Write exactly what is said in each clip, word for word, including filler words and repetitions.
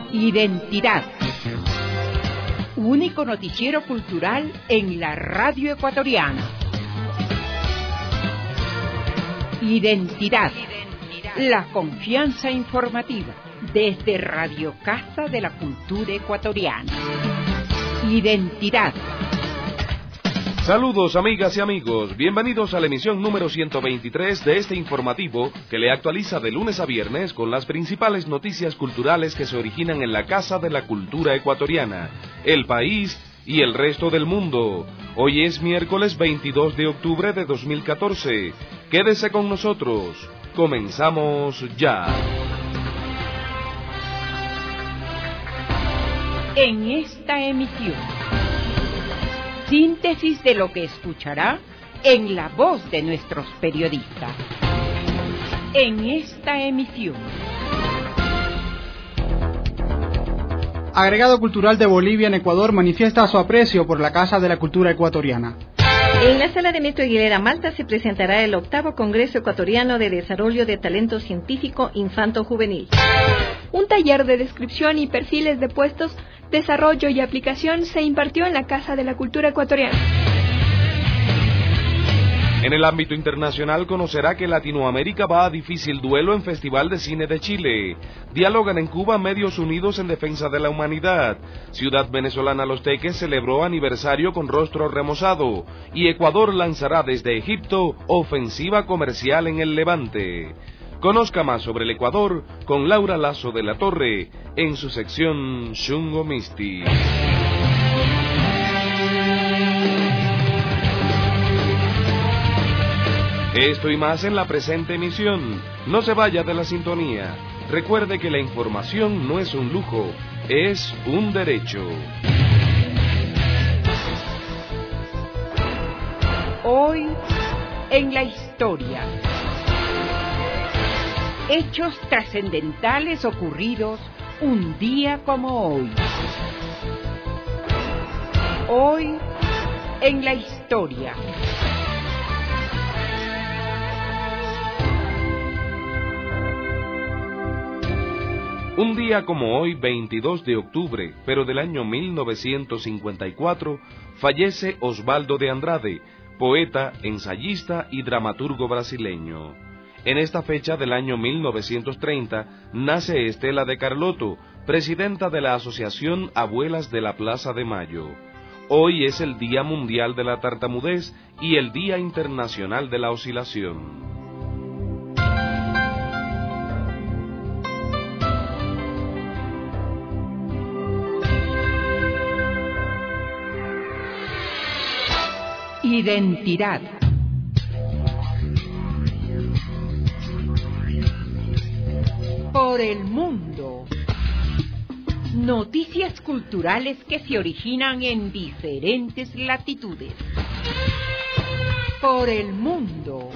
Identidad. Único noticiero cultural en la radio ecuatoriana. Identidad. La confianza informativa desde Radio Casa de la Cultura Ecuatoriana. Identidad. Saludos amigas y amigos, bienvenidos a la emisión número ciento veintitrés de este informativo que le actualiza de lunes a viernes con las principales noticias culturales que se originan en la Casa de la Cultura Ecuatoriana, el país y el resto del mundo. Hoy es miércoles veintidós de octubre de dos mil catorce. Quédese con nosotros. Comenzamos ya. En esta emisión, síntesis de lo que escuchará en la voz de nuestros periodistas. En esta emisión. Agregado Cultural de Bolivia en Ecuador manifiesta su aprecio por la Casa de la Cultura Ecuatoriana. En la sala de Metro Aguilera Malta se presentará el octavo Congreso Ecuatoriano de Desarrollo de Talento Científico Infanto-Juvenil. Un taller de descripción y perfiles de puestos, desarrollo y aplicación se impartió en la Casa de la Cultura Ecuatoriana. En el ámbito internacional conocerá que Latinoamérica va a difícil duelo en Festival de Cine de Chile. Dialogan en Cuba medios unidos en defensa de la humanidad. Ciudad venezolana Los Teques celebró aniversario con rostro remozado. Y Ecuador lanzará desde Egipto ofensiva comercial en el Levante. Conozca más sobre el Ecuador con Laura Lazo de la Torre en su sección Xungo Misti. Esto y más en la presente emisión. No se vaya de la sintonía. Recuerde que la información no es un lujo, es un derecho. Hoy en la historia. Hechos trascendentales ocurridos un día como hoy. Hoy en la historia. Un día como hoy, veintidós de octubre, pero del año mil novecientos cincuenta y cuatro, fallece Osvaldo de Andrade, poeta, ensayista y dramaturgo brasileño. En esta fecha del año mil novecientos treinta, nace Estela de Carlotto, presidenta de la Asociación Abuelas de la Plaza de Mayo. Hoy es el Día Mundial de la Tartamudez y el Día Internacional de la Oscilación. Identidad. Por el mundo. Noticias culturales que se originan en diferentes latitudes. Por el mundo.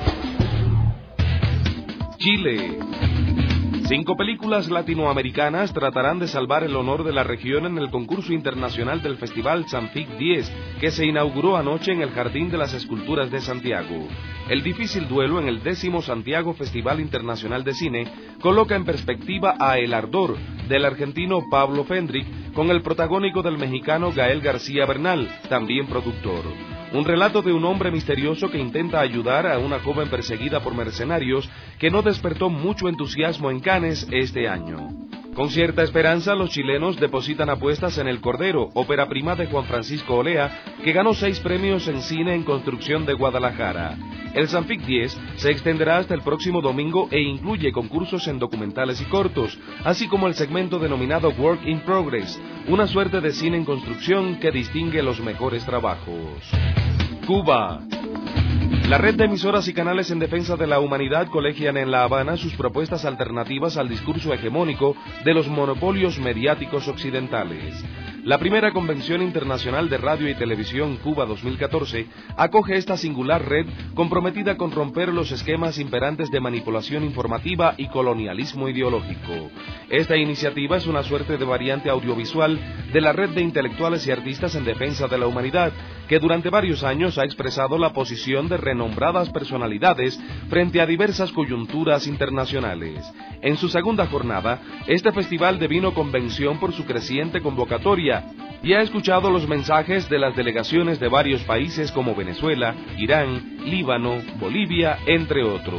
Chile. Cinco películas latinoamericanas tratarán de salvar el honor de la región en el concurso internacional del Festival Sanfic diez, que se inauguró anoche en el Jardín de las Esculturas de Santiago. El difícil duelo en el décimo Santiago Festival Internacional de Cine coloca en perspectiva a El Ardor, del argentino Pablo Fendrick, con el protagónico del mexicano Gael García Bernal, también productor. Un relato de un hombre misterioso que intenta ayudar a una joven perseguida por mercenarios que no despertó mucho entusiasmo en Cannes este año. Con cierta esperanza, los chilenos depositan apuestas en El Cordero, ópera prima de Juan Francisco Olea, que ganó seis premios en cine en construcción de Guadalajara. El Sanfic diez se extenderá hasta el próximo domingo e incluye concursos en documentales y cortos, así como el segmento denominado Work in Progress, una suerte de cine en construcción que distingue los mejores trabajos. Cuba. La red de emisoras y canales en defensa de la humanidad colegian en La Habana sus propuestas alternativas al discurso hegemónico de los monopolios mediáticos occidentales. La primera Convención Internacional de Radio y Televisión Cuba dos mil catorce acoge esta singular red comprometida con romper los esquemas imperantes de manipulación informativa y colonialismo ideológico. Esta iniciativa es una suerte de variante audiovisual de la red de intelectuales y artistas en defensa de la humanidad, que durante varios años ha expresado la posición de renombradas personalidades frente a diversas coyunturas internacionales. En su segunda jornada, este festival devino convención por su creciente convocatoria y ha escuchado los mensajes de las delegaciones de varios países como Venezuela, Irán, Líbano, Bolivia, entre otros.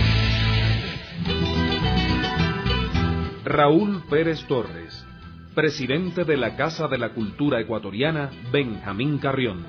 Raúl Pérez Torres, presidente de la Casa de la Cultura Ecuatoriana, Benjamín Carrión.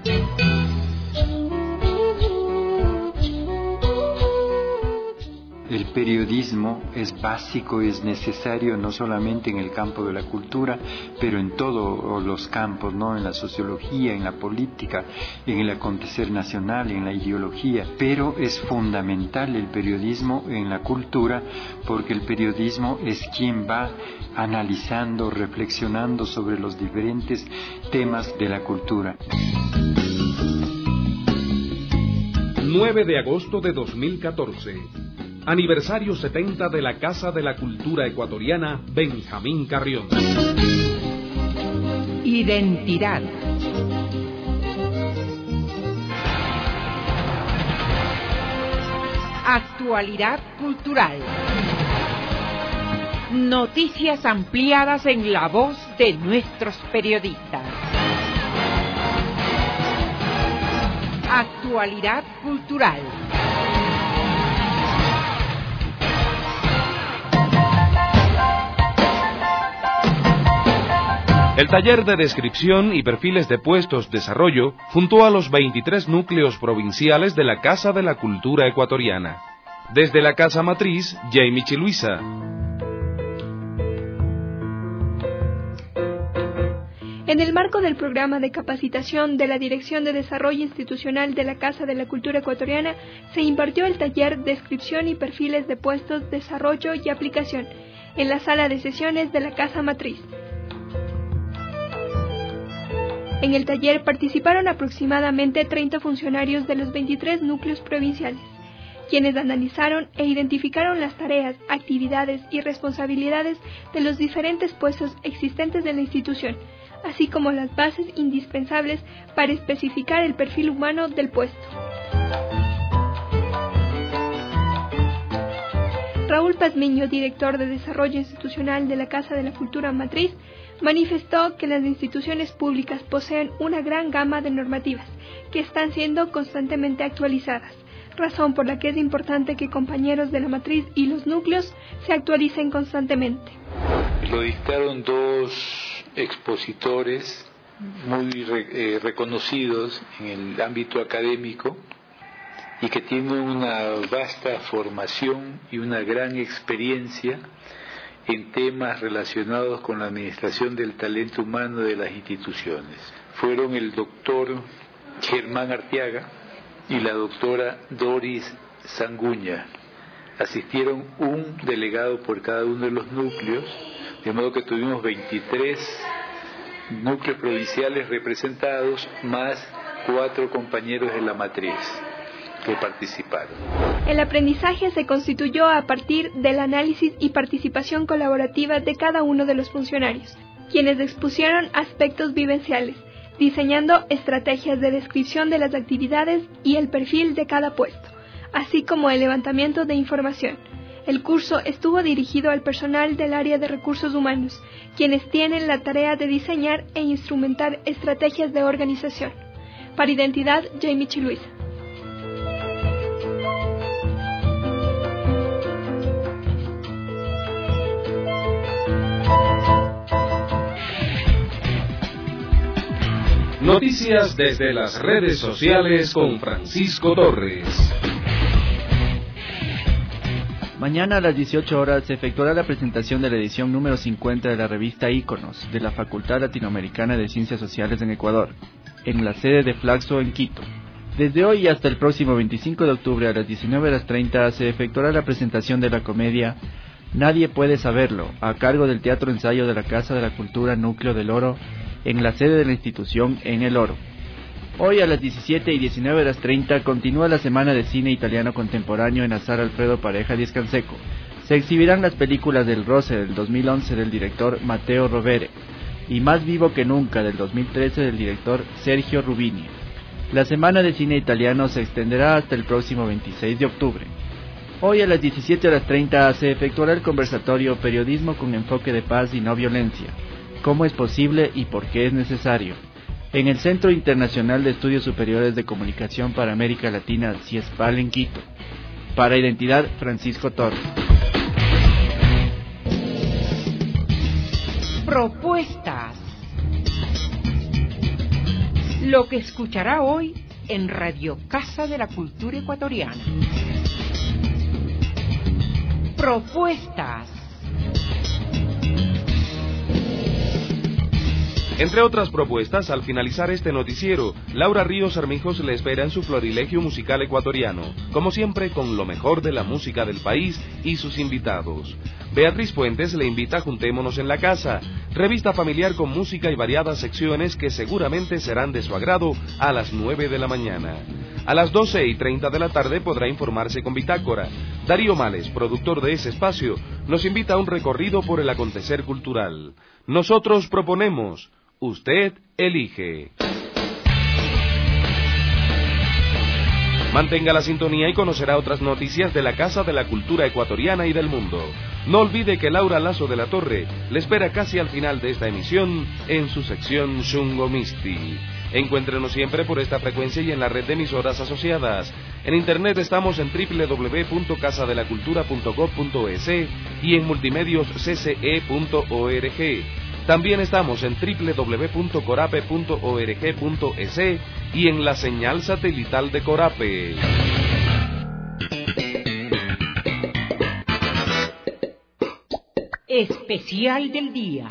El periodismo es básico, es necesario no solamente en el campo de la cultura, pero en todos los campos, ¿no? En la sociología, en la política, en el acontecer nacional, en la ideología. Pero es fundamental el periodismo en la cultura, porque el periodismo es quien va analizando, reflexionando sobre los diferentes temas de la cultura. nueve de agosto de dos mil catorce. Aniversario setenta de la Casa de la Cultura Ecuatoriana, Benjamín Carrión. Identidad. Actualidad cultural. Noticias ampliadas en la voz de nuestros periodistas. Actualidad cultural. El taller de descripción y perfiles de puestos desarrollo juntó a los veintitrés núcleos provinciales de la Casa de la Cultura Ecuatoriana. Desde la Casa Matriz, Jamie Chiluisa. En el marco del programa de capacitación de la Dirección de Desarrollo Institucional de la Casa de la Cultura Ecuatoriana, se impartió el taller Descripción y Perfiles de Puestos, Desarrollo y Aplicación, en la sala de sesiones de la Casa Matriz. En el taller participaron aproximadamente treinta funcionarios de los veintitrés núcleos provinciales, quienes analizaron e identificaron las tareas, actividades y responsabilidades de los diferentes puestos existentes de la institución, así como las bases indispensables para especificar el perfil humano del puesto. Raúl Pazmiño, director de Desarrollo Institucional de la Casa de la Cultura Matriz, manifestó que las instituciones públicas poseen una gran gama de normativas que están siendo constantemente actualizadas, razón por la que es importante que compañeros de la matriz y los núcleos se actualicen constantemente. Lo dictaron dos expositores muy re, eh, reconocidos en el ámbito académico y que tienen una vasta formación y una gran experiencia en temas relacionados con la administración del talento humano de las instituciones. Fueron el doctor Germán Arteaga y la doctora Doris Sanguña. Asistieron un delegado por cada uno de los núcleos, de modo que tuvimos veintitrés núcleos provinciales representados, más cuatro compañeros de la matriz que participaron. El aprendizaje se constituyó a partir del análisis y participación colaborativa de cada uno de los funcionarios, quienes expusieron aspectos vivenciales, diseñando estrategias de descripción de las actividades y el perfil de cada puesto, así como el levantamiento de información. El curso estuvo dirigido al personal del área de recursos humanos, quienes tienen la tarea de diseñar e instrumentar estrategias de organización. Para Identidad, Jamie Chiluisa. Noticias desde las redes sociales con Francisco Torres. Mañana a las dieciocho horas se efectuará la presentación de la edición número cincuenta de la revista Íconos de la Facultad Latinoamericana de Ciencias Sociales en Ecuador, en la sede de Flaxo en Quito. Desde hoy hasta el próximo veinticinco de octubre a las diecinueve horas treinta se efectuará la presentación de la comedia Nadie puede saberlo, a cargo del Teatro Ensayo de la Casa de la Cultura Núcleo del Oro, en la sede de la institución en El Oro. Hoy a las diecisiete y diecinueve horas treinta continúa la Semana de Cine Italiano Contemporáneo en la Sala Alfredo Pareja Díez Canseco. Se exhibirán las películas del Roce del dos mil once del director Matteo Rovere y Más vivo que nunca del dos mil trece del director Sergio Rubini. La Semana de Cine Italiano se extenderá hasta el próximo veintiséis de octubre. Hoy a las diecisiete horas treinta se efectuará el conversatorio Periodismo con enfoque de paz y no violencia. ¿Cómo es posible y por qué es necesario? En el Centro Internacional de Estudios Superiores de Comunicación para América Latina, CIESPAL en Quito. Para Identidad, Francisco Torres. Propuestas. Lo que escuchará hoy en Radio Casa de la Cultura Ecuatoriana. Propuestas. Entre otras propuestas, al finalizar este noticiero, Laura Ríos Armijos le espera en su florilegio musical ecuatoriano, como siempre con lo mejor de la música del país y sus invitados. Beatriz Puentes le invita a Juntémonos en la Casa, revista familiar con música y variadas secciones que seguramente serán de su agrado a las nueve de la mañana. A las doce y treinta de la tarde podrá informarse con Bitácora. Darío Males, productor de ese espacio, nos invita a un recorrido por el acontecer cultural. Nosotros proponemos... Usted elige. Mantenga la sintonía y conocerá otras noticias de la Casa de la Cultura Ecuatoriana y del mundo. No olvide que Laura Lazo de la Torre le espera casi al final de esta emisión en su sección Shungo Misti. Encuéntrenos siempre por esta frecuencia y en la red de emisoras asociadas. En internet estamos en doble u doble u doble u punto casa de la cultura punto gob punto es y en multimedios c c e punto org. También estamos en doble u doble u doble u punto corape punto org punto es y en la señal satelital de Corape. Especial del día.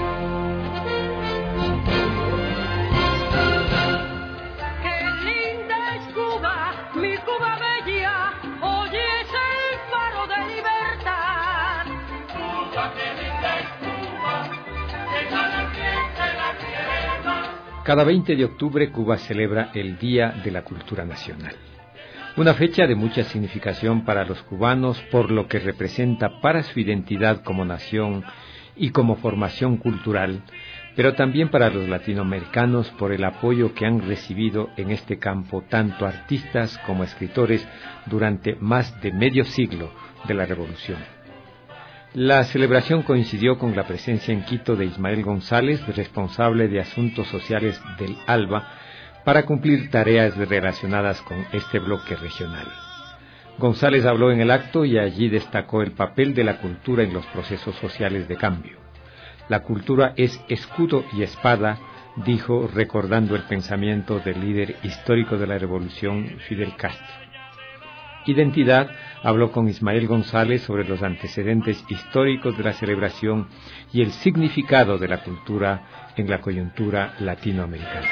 Cada veinte de octubre Cuba celebra el Día de la Cultura Nacional, una fecha de mucha significación para los cubanos por lo que representa para su identidad como nación y como formación cultural, pero también para los latinoamericanos por el apoyo que han recibido en este campo tanto artistas como escritores durante más de medio siglo de la Revolución. La celebración coincidió con la presencia en Quito de Ismael González, responsable de Asuntos Sociales del ALBA, para cumplir tareas relacionadas con este bloque regional. González habló en el acto y allí destacó el papel de la cultura en los procesos sociales de cambio. La cultura es escudo y espada, dijo, recordando el pensamiento del líder histórico de la Revolución, Fidel Castro. Identidad habló con Ismael González sobre los antecedentes históricos de la celebración y el significado de la cultura en la coyuntura latinoamericana.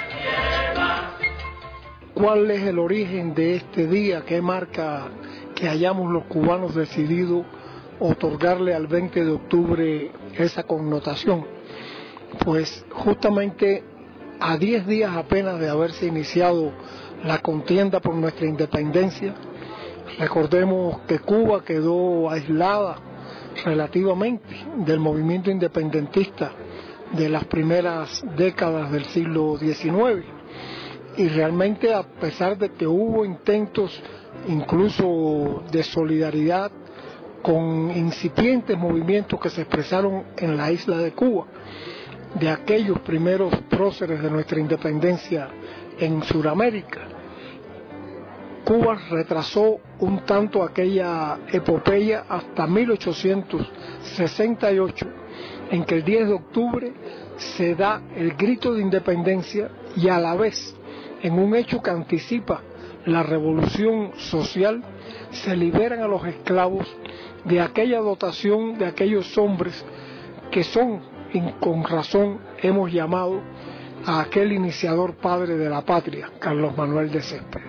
¿Cuál es el origen de este día? ¿Qué marca que hayamos los cubanos decidido otorgarle al veinte de octubre esa connotación? Pues justamente a diez días apenas de haberse iniciado la contienda por nuestra independencia. Recordemos que Cuba quedó aislada relativamente del movimiento independentista de las primeras décadas del siglo diecinueve. Y realmente, a pesar de que hubo intentos incluso de solidaridad con incipientes movimientos que se expresaron en la isla de Cuba, de aquellos primeros próceres de nuestra independencia en Sudamérica, Cuba retrasó un tanto aquella epopeya hasta mil ochocientos sesenta y ocho, en que el diez de octubre se da el grito de independencia y a la vez, en un hecho que anticipa la revolución social, se liberan a los esclavos de aquella dotación de aquellos hombres que son, y con razón hemos llamado a aquel iniciador padre de la patria, Carlos Manuel de Céspedes.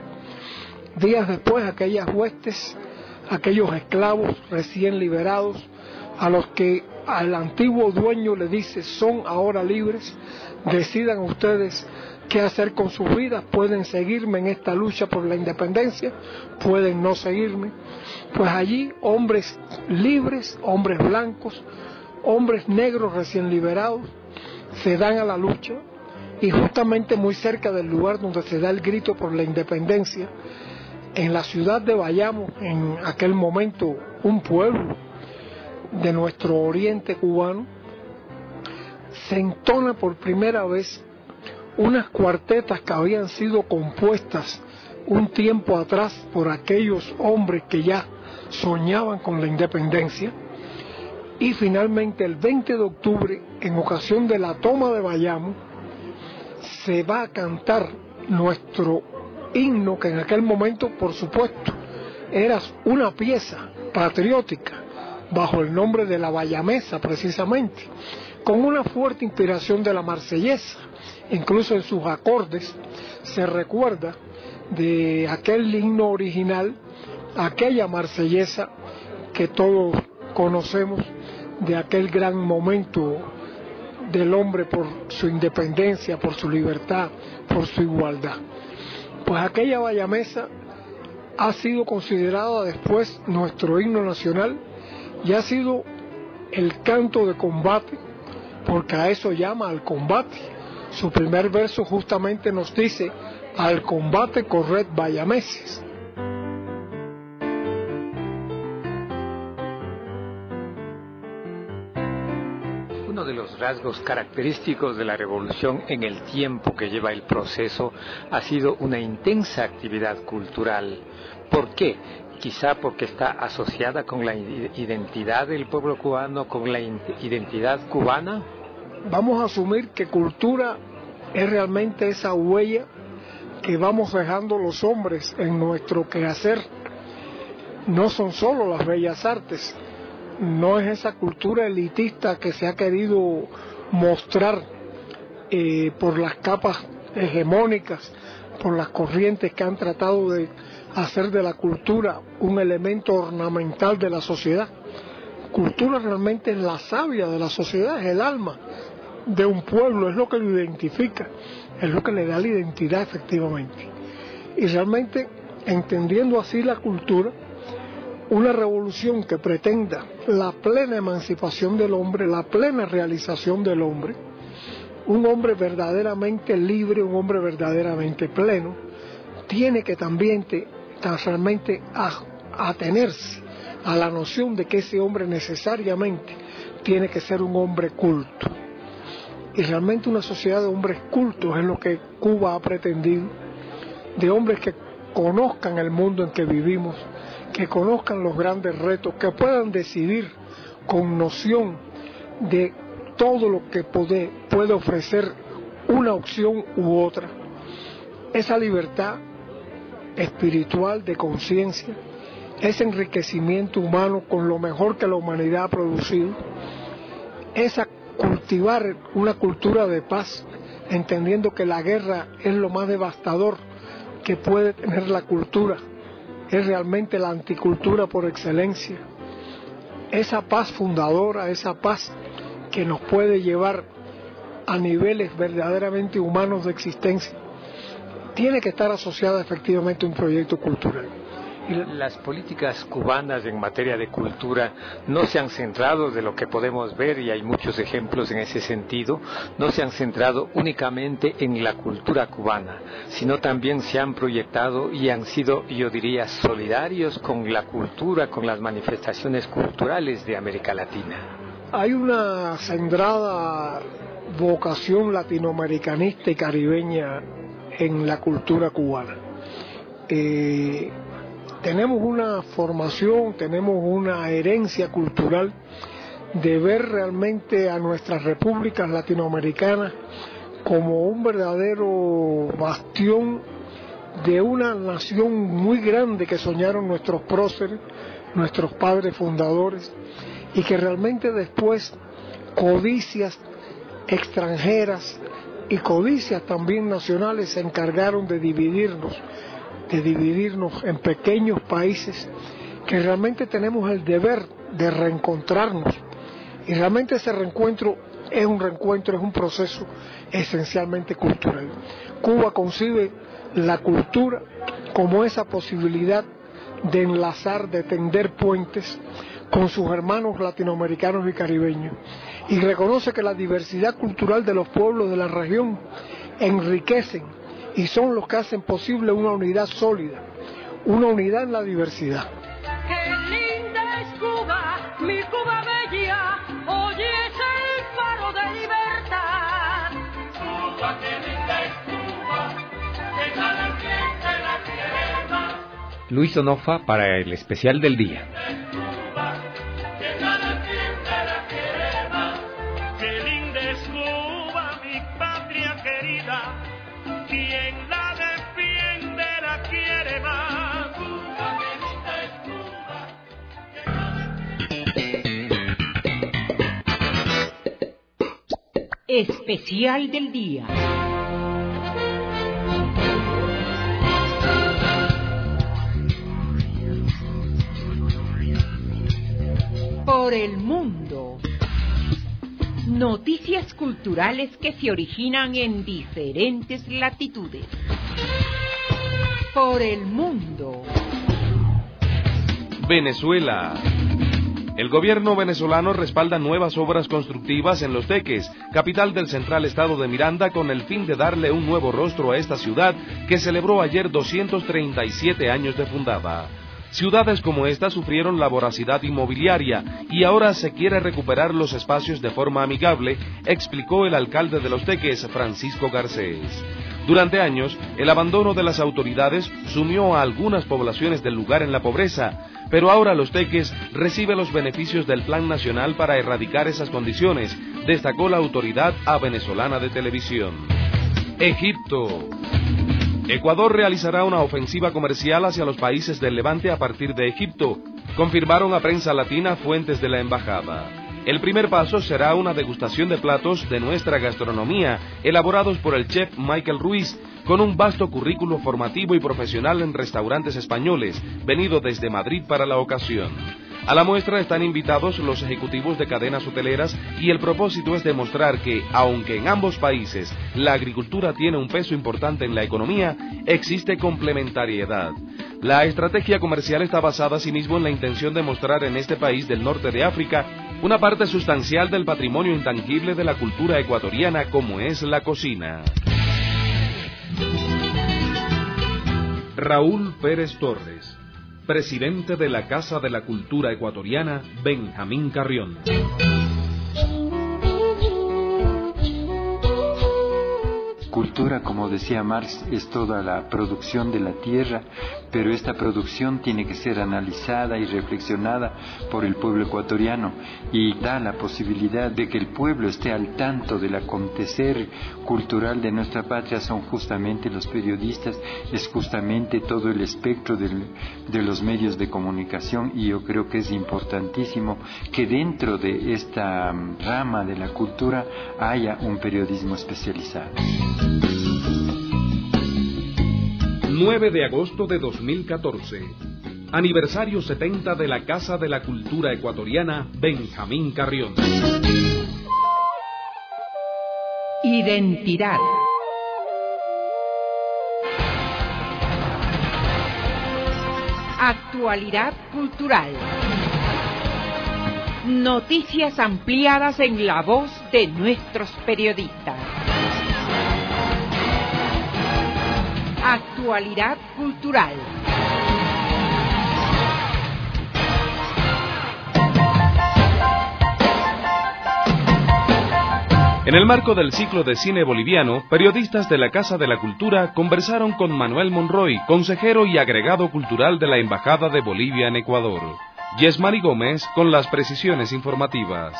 Días después, aquellas huestes, aquellos esclavos recién liberados, a los que al antiguo dueño le dice son ahora libres, decidan ustedes qué hacer con sus vidas, pueden seguirme en esta lucha por la independencia, pueden no seguirme. Pues allí hombres libres, hombres blancos, hombres negros recién liberados, se dan a la lucha, y justamente muy cerca del lugar donde se da el grito por la independencia, en la ciudad de Bayamo, en aquel momento un pueblo de nuestro oriente cubano, se entona por primera vez unas cuartetas que habían sido compuestas un tiempo atrás por aquellos hombres que ya soñaban con la independencia, y finalmente el veinte de octubre, en ocasión de la toma de Bayamo, se va a cantar nuestro himno, que en aquel momento, por supuesto, era una pieza patriótica, bajo el nombre de la bayamesa precisamente, con una fuerte inspiración de la marsellesa. Incluso en sus acordes se recuerda de aquel himno original, aquella marsellesa que todos conocemos, de aquel gran momento del hombre por su independencia, por su libertad, por su igualdad. Pues aquella bayamesa ha sido considerada después nuestro himno nacional y ha sido el canto de combate, porque a eso llama al combate. Su primer verso justamente nos dice: al combate corred bayameses. Uno de los rasgos característicos de la revolución en el tiempo que lleva el proceso ha sido una intensa actividad cultural. ¿Por qué? Quizá porque está asociada con la identidad del pueblo cubano, con la identidad cubana. Vamos a asumir que cultura es realmente esa huella que vamos dejando los hombres en nuestro quehacer. No son solo las bellas artes, no es esa cultura elitista que se ha querido mostrar eh, por las capas hegemónicas, por las corrientes que han tratado de hacer de la cultura un elemento ornamental de la sociedad. Cultura realmente es la savia de la sociedad, es el alma de un pueblo, es lo que lo identifica, es lo que le da la identidad efectivamente. Y realmente, entendiendo así la cultura, una revolución que pretenda la plena emancipación del hombre, la plena realización del hombre, un hombre verdaderamente libre, un hombre verdaderamente pleno, tiene que también te, realmente atenerse a la noción de que ese hombre necesariamente tiene que ser un hombre culto. Y realmente una sociedad de hombres cultos es lo que Cuba ha pretendido, de hombres que conozcan el mundo en que vivimos, que conozcan los grandes retos, que puedan decidir con noción de todo lo que puede, puede ofrecer una opción u otra. Esa libertad espiritual de conciencia, ese enriquecimiento humano con lo mejor que la humanidad ha producido, esa cultivar una cultura de paz, entendiendo que la guerra es lo más devastador que puede tener la cultura, es realmente la anticultura por excelencia. Esa paz fundadora, esa paz que nos puede llevar a niveles verdaderamente humanos de existencia, tiene que estar asociada efectivamente a un proyecto cultural. Las políticas cubanas en materia de cultura no se han centrado, de lo que podemos ver, y hay muchos ejemplos en ese sentido, no se han centrado únicamente en la cultura cubana, sino también se han proyectado y han sido, yo diría, solidarios con la cultura, con las manifestaciones culturales de América Latina. Hay una centrada vocación latinoamericanista y caribeña en la cultura cubana. Eh, tenemos una formación, tenemos una herencia cultural de ver realmente a nuestras repúblicas latinoamericanas como un verdadero bastión de una nación muy grande que soñaron nuestros próceres, nuestros padres fundadores, y que realmente después codicias extranjeras y codicias también nacionales se encargaron de dividirnos, de dividirnos en pequeños países que realmente tenemos el deber de reencontrarnos Y realmente ese reencuentro es un reencuentro, es un proceso esencialmente cultural. Cuba concibe la cultura como esa posibilidad de enlazar, de tender puentes con sus hermanos latinoamericanos y caribeños, y reconoce que la diversidad cultural de los pueblos de la región enriquecen y son los que hacen posible una unidad sólida, una unidad en la diversidad. ¡Qué linda es Cuba, mi Cuba bella! Hoy es el faro de libertad. Cuba, qué linda es Cuba, que nada quien la quiere más. Luis Onofa para el especial del día. Especial del día. Por el mundo. Noticias culturales que se originan en diferentes latitudes. Por el mundo. Venezuela. El gobierno venezolano respalda nuevas obras constructivas en Los Teques, capital del central estado de Miranda, con el fin de darle un nuevo rostro a esta ciudad que celebró ayer doscientos treinta y siete años de fundada. Ciudades como esta sufrieron la voracidad inmobiliaria y ahora se quiere recuperar los espacios de forma amigable, explicó el alcalde de Los Teques, Francisco Garcés. Durante años, el abandono de las autoridades sumió a algunas poblaciones del lugar en la pobreza, pero ahora Los Teques recibe los beneficios del Plan Nacional para erradicar esas condiciones, destacó la Autoridad Venezolana de Televisión. Egipto. Ecuador realizará una ofensiva comercial hacia los países del Levante a partir de Egipto, confirmaron a Prensa Latina fuentes de la embajada. El primer paso será una degustación de platos de nuestra gastronomía, elaborados por el chef Michael Ruiz, con un vasto currículo formativo y profesional en restaurantes españoles, venido desde Madrid para la ocasión. A la muestra están invitados los ejecutivos de cadenas hoteleras y el propósito es demostrar que, aunque en ambos países la agricultura tiene un peso importante en la economía, existe complementariedad. La estrategia comercial está basada asimismo en la intención de mostrar en este país del norte de África una parte sustancial del patrimonio intangible de la cultura ecuatoriana como es la cocina. Raúl Pérez Torres, presidente de la Casa de la Cultura Ecuatoriana, Benjamín Carrión. Cultura, como decía Marx, es toda la producción de la tierra, pero esta producción tiene que ser analizada y reflexionada por el pueblo ecuatoriano y da la posibilidad de que el pueblo esté al tanto del acontecer cultural de nuestra patria. Son justamente los periodistas, es justamente todo el espectro del, de los medios de comunicación, y yo creo que es importantísimo que dentro de esta rama de la cultura haya un periodismo especializado. nueve de agosto de dos mil catorce. Aniversario setenta de la Casa de la Cultura Ecuatoriana, Benjamín Carrión. Identidad. Actualidad cultural. Noticias ampliadas en la voz de nuestros periodistas. Actualidad cultural. En el marco del ciclo de cine boliviano, periodistas de la Casa de la Cultura conversaron con Manuel Monroy, consejero y agregado cultural de la Embajada de Bolivia en Ecuador. Yesmari Gómez con las precisiones informativas.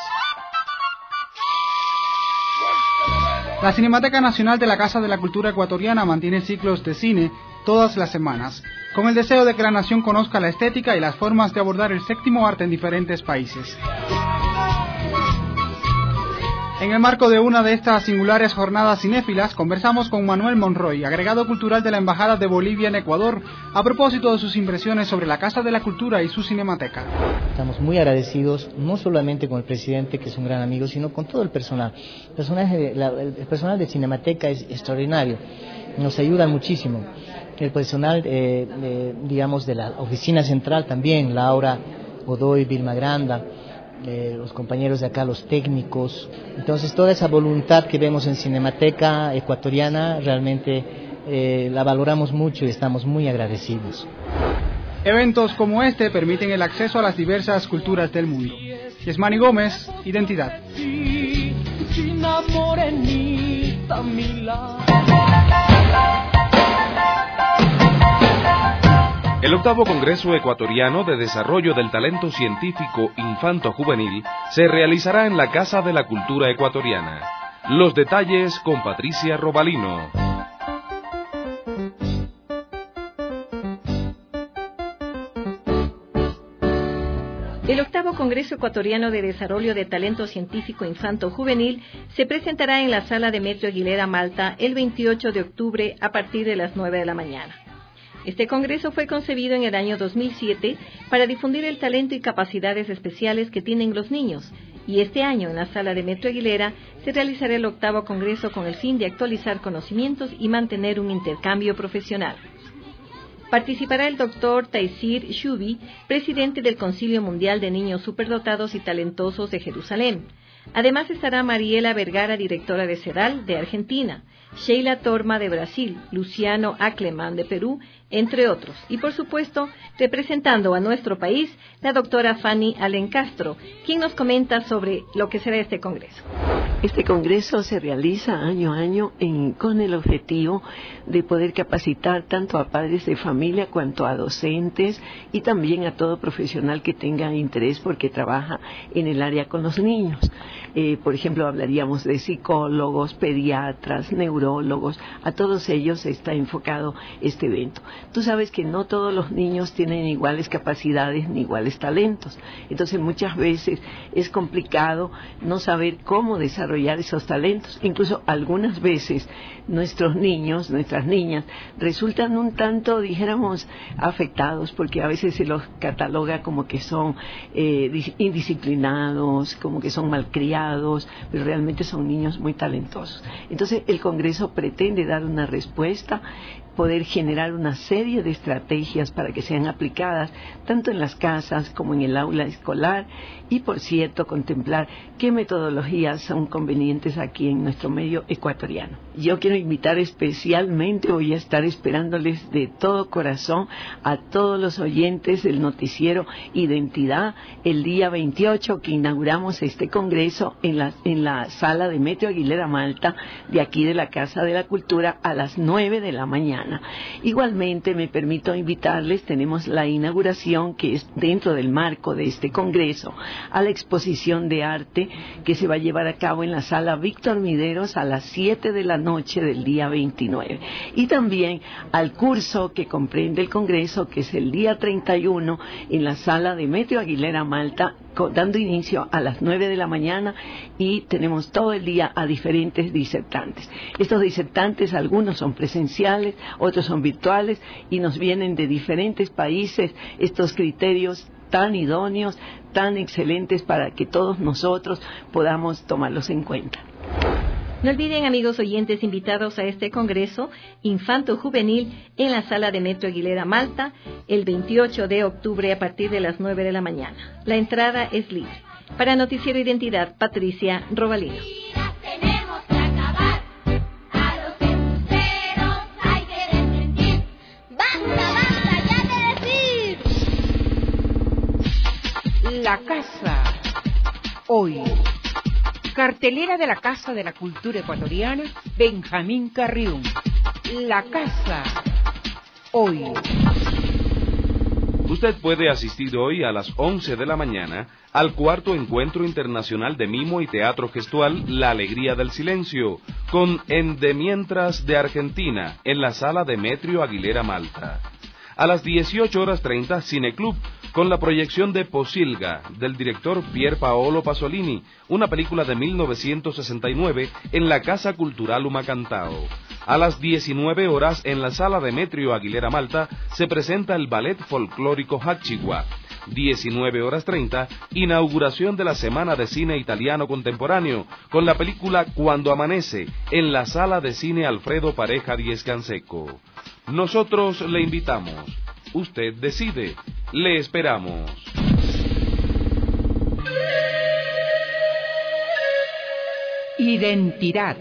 La Cinemateca Nacional de la Casa de la Cultura Ecuatoriana mantiene ciclos de cine todas las semanas, con el deseo de que la nación conozca la estética y las formas de abordar el séptimo arte en diferentes países. En el marco de una de estas singulares jornadas cinéfilas, conversamos con Manuel Monroy, agregado cultural de la Embajada de Bolivia en Ecuador, a propósito de sus impresiones sobre la Casa de la Cultura y su cinemateca. Estamos muy agradecidos, no solamente con el presidente, que es un gran amigo, sino con todo el personal. El personal de, la, el personal de Cinemateca es extraordinario, nos ayuda muchísimo. El personal, eh, eh, digamos, de la oficina central también, Laura Godoy, Vilma Granda, Eh, los compañeros de acá, los técnicos. Entonces toda esa voluntad que vemos en Cinemateca ecuatoriana realmente eh, la valoramos mucho y estamos muy agradecidos. Eventos como este permiten el acceso a las diversas culturas del mundo. Yesmani Gómez, Identidad. China morenita, Milán. El octavo Congreso Ecuatoriano de Desarrollo del Talento Científico Infanto-Juvenil se realizará en la Casa de la Cultura Ecuatoriana. Los detalles con Patricia Robalino. El octavo Congreso Ecuatoriano de Desarrollo de Talento Científico Infanto-Juvenil se presentará en la Sala de Metro Aguilera, Malta, el veintiocho de octubre a partir de las nueve de la mañana. Este congreso fue concebido en el año dos mil siete para difundir el talento y capacidades especiales que tienen los niños, y este año en la Sala de Metro Aguilera se realizará el octavo congreso con el fin de actualizar conocimientos y mantener un intercambio profesional. Participará el doctor Taisir Shubi, presidente del Concilio Mundial de Niños Superdotados y Talentosos de Jerusalén. Además estará Mariela Vergara, directora de CEDAL de Argentina, Sheila Torma de Brasil, Luciano Acleman de Perú, entre otros. Y por supuesto, representando a nuestro país, la doctora Fanny Allen Castro, quien nos comenta sobre lo que será este congreso. Este congreso se realiza año a año en, con el objetivo de poder capacitar tanto a padres de familia cuanto a docentes y también a todo profesional que tenga interés porque trabaja en el área con los niños. Eh, por ejemplo, hablaríamos de psicólogos, pediatras, neurólogos, a todos ellos está enfocado este evento. Tú sabes que no todos los niños tienen iguales capacidades ni iguales talentos, entonces muchas veces es complicado no saber cómo desarrollar esos talentos. Incluso algunas veces nuestros niños, nuestras niñas, resultan un tanto, dijéramos, afectados porque a veces se los cataloga como que son eh, indisciplinados, como que son malcriados, pero realmente son niños muy talentosos. Entonces el Congreso pretende dar una respuesta, poder generar una serie de estrategias para que sean aplicadas tanto en las casas como en el aula escolar y, por cierto, contemplar qué metodologías son convenientes aquí en nuestro medio ecuatoriano. Yo quiero invitar especialmente, voy a estar esperándoles de todo corazón a todos los oyentes del noticiero Identidad el día veintiocho que inauguramos este congreso en la, en la sala de Metro Aguilera, Malta, de aquí de la Casa de la Cultura a las nueve de la mañana. Igualmente me permito invitarles, tenemos la inauguración que es dentro del marco de este congreso a la exposición de arte que se va a llevar a cabo en la sala Víctor Mideros a las siete de la noche del día veintinueve, y también al curso que comprende el congreso que es el día treinta y uno en la sala de Metro Aguilera, Malta, dando inicio a las nueve de la mañana, y tenemos todo el día a diferentes disertantes. Estos disertantes, algunos son presenciales, otros son virtuales y nos vienen de diferentes países estos criterios tan idóneos, tan excelentes para que todos nosotros podamos tomarlos en cuenta. No olviden, amigos oyentes, invitados a este congreso infanto-juvenil en la sala de Metro Aguilera, Malta, el veintiocho de octubre a partir de las nueve de la mañana. La entrada es libre. Para Noticiero Identidad, Patricia Robalino. La Casa Hoy. Cartelera de la Casa de la Cultura Ecuatoriana, Benjamín Carrión. La Casa Hoy. Usted puede asistir hoy a las once de la mañana al cuarto Encuentro Internacional de Mimo y Teatro Gestual La Alegría del Silencio, con Endemientras de Argentina, en la sala de Metro Aguilera, Malta. A las dieciocho horas treinta, Cineclub, con la proyección de Posilga, del director Pier Paolo Pasolini, una película de mil novecientos sesenta y nueve, en la Casa Cultural Humacantao. A las diecinueve horas, en la Sala Demetrio Aguilera Malta, se presenta el Ballet Folclórico Hachigua. diecinueve horas treinta, inauguración de la Semana de Cine Italiano Contemporáneo, con la película Cuando Amanece, en la Sala de Cine Alfredo Pareja Díez Canseco. Nosotros le invitamos. Usted decide. Le esperamos. Identidad.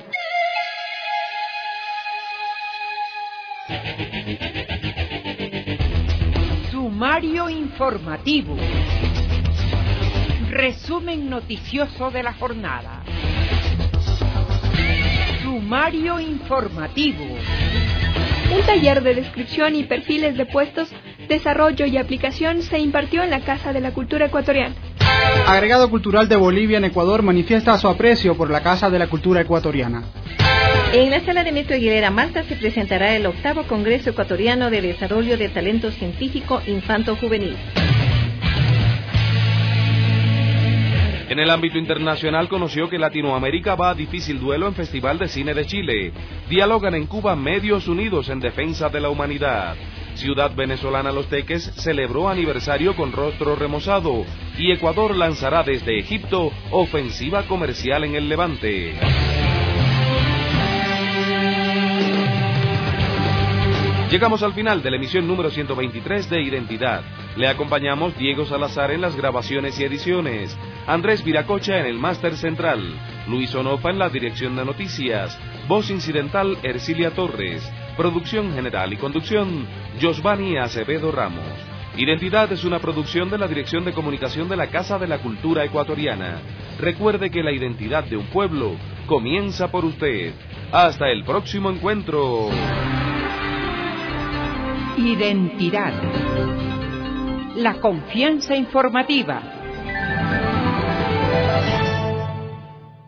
Sumario informativo. Resumen noticioso de la jornada. Sumario informativo. Un taller de descripción y perfiles de puestos, desarrollo y aplicación se impartió en la Casa de la Cultura Ecuatoriana. Agregado Cultural de Bolivia en Ecuador manifiesta su aprecio por la Casa de la Cultura Ecuatoriana. En la Sala de Metro Aguilera Malta se presentará el octavo Congreso Ecuatoriano de Desarrollo de Talento Científico Infanto-Juvenil. En el ámbito internacional conoció que Latinoamérica va a difícil duelo en Festival de Cine de Chile. Dialogan en Cuba medios unidos en defensa de la humanidad. Ciudad venezolana Los Teques celebró aniversario con rostro remozado. Y Ecuador lanzará desde Egipto ofensiva comercial en el Levante. Llegamos al final de la emisión número ciento veintitrés de Identidad. Le acompañamos Diego Salazar en las grabaciones y ediciones, Andrés Viracocha en el máster central, Luis Onofa en la dirección de noticias, voz incidental Ercilia Torres, producción general y conducción Josvani Acevedo Ramos. Identidad es una producción de la Dirección de Comunicación de la Casa de la Cultura Ecuatoriana. Recuerde que la identidad de un pueblo comienza por usted. Hasta el próximo encuentro. Identidad. La confianza informativa.